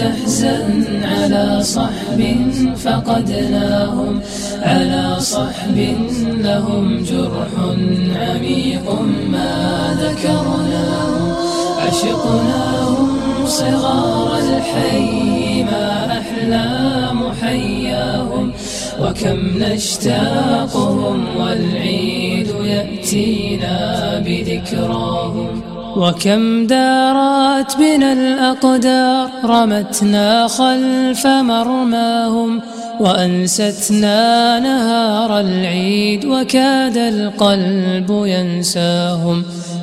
تحزن على صحب فقدناهم، على صحب لهم جرح عميق ما ذكرناهم. عشقناهم صغار الحي ما أحلى محياهم، وكم نشتاقهم والعيد يأتينا بذكراهم. وكم دارت بنا الأقدار رمتنا خلف مرماهم، وأنستنا نهار العيد وكاد القلب ينساهم.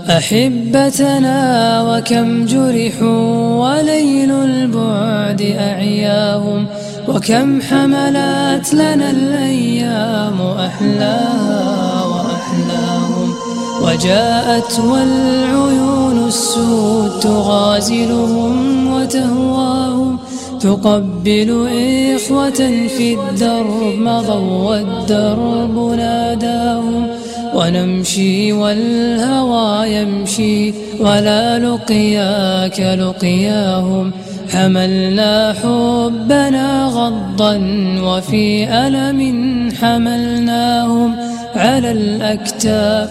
أحبتنا وكم جرحوا وليل البعد أعياهم، وكم حملت لنا الأيام أحلاها وأحلاهم. وجاءت والعيون السود تغازلهم وتهواهم، تقبل إخوة في الدرب مضوا والدرب ناداهم. ونمشي والهوى يمشي ولا لقياك لقياهم، حملنا حبنا غضا وفي ألم حملناهم على الأكتاف،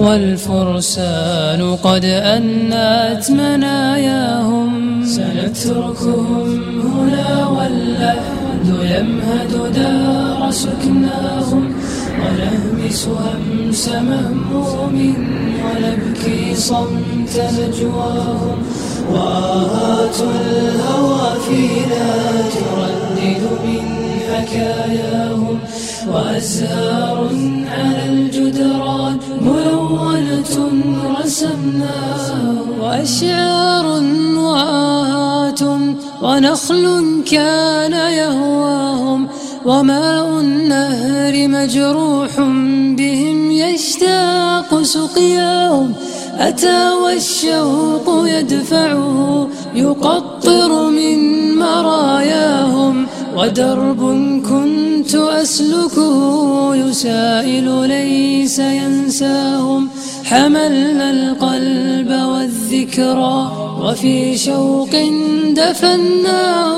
والفرسان قد أنت مناياهم. سنتركهم هنا واللحد يمهد دار سكناهم، ونهمس همس مهموم ونبكي صمت نجواهم. وآهات الهوى فينا تردد من حكاياهم، وأزهار على الجدران ملونة رسمناها، وأشعار وآهات ونخل كان يهواهم، وماء النهر مجروح بهم يشتاق سقياهم. أتى والشوق يدفعه يقطر من مراياهم، ودرب كنت أسلكه يسائل ليس ينساهم. حملنا القلب والذكرى وفي شوق دفناه،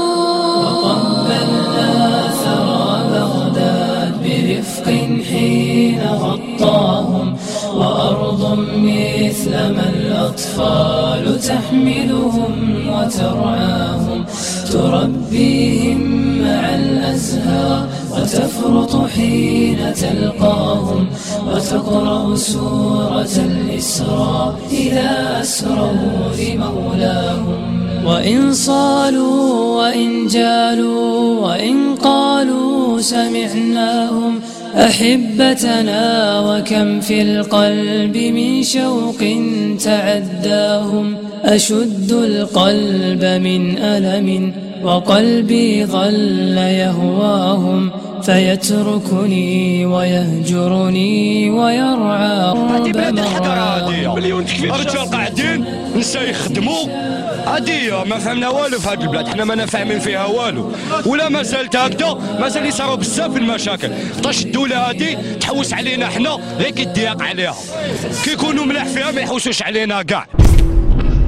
وقبلنا ثرى بغداد برفق حين غطاهم. وأرض مثلما الأطفال تحملهم وترعاهم، تربيهم مع الأزهار وتفرط حين تلقاهم، وتقرأ سورة الإسراء إذا أسروا لمولاهم. وإن صالوا وإن جالوا وإن قالوا سمعناهم أحبتنا، وكم في القلب من شوق تعداهم. أشد القلب من ألم وقلبي ظل يهواهم، فيتركني ويهجرني ويرعى رب مرعاهم. مليون تكفي الرجال قاعدين نساء يخدموا عادية، ما فهمنا والو في هذه البلاد، حنا ما فاهمين فيها والو، ولا ما زالت هكذا، مازال يصيروا بزاف المشاكل. خاطرش الدولة هذه تحوس علينا حنا غير كي تضيق عليها، كي يكونوا ملاح فيها ما يحوسوش علينا كاع.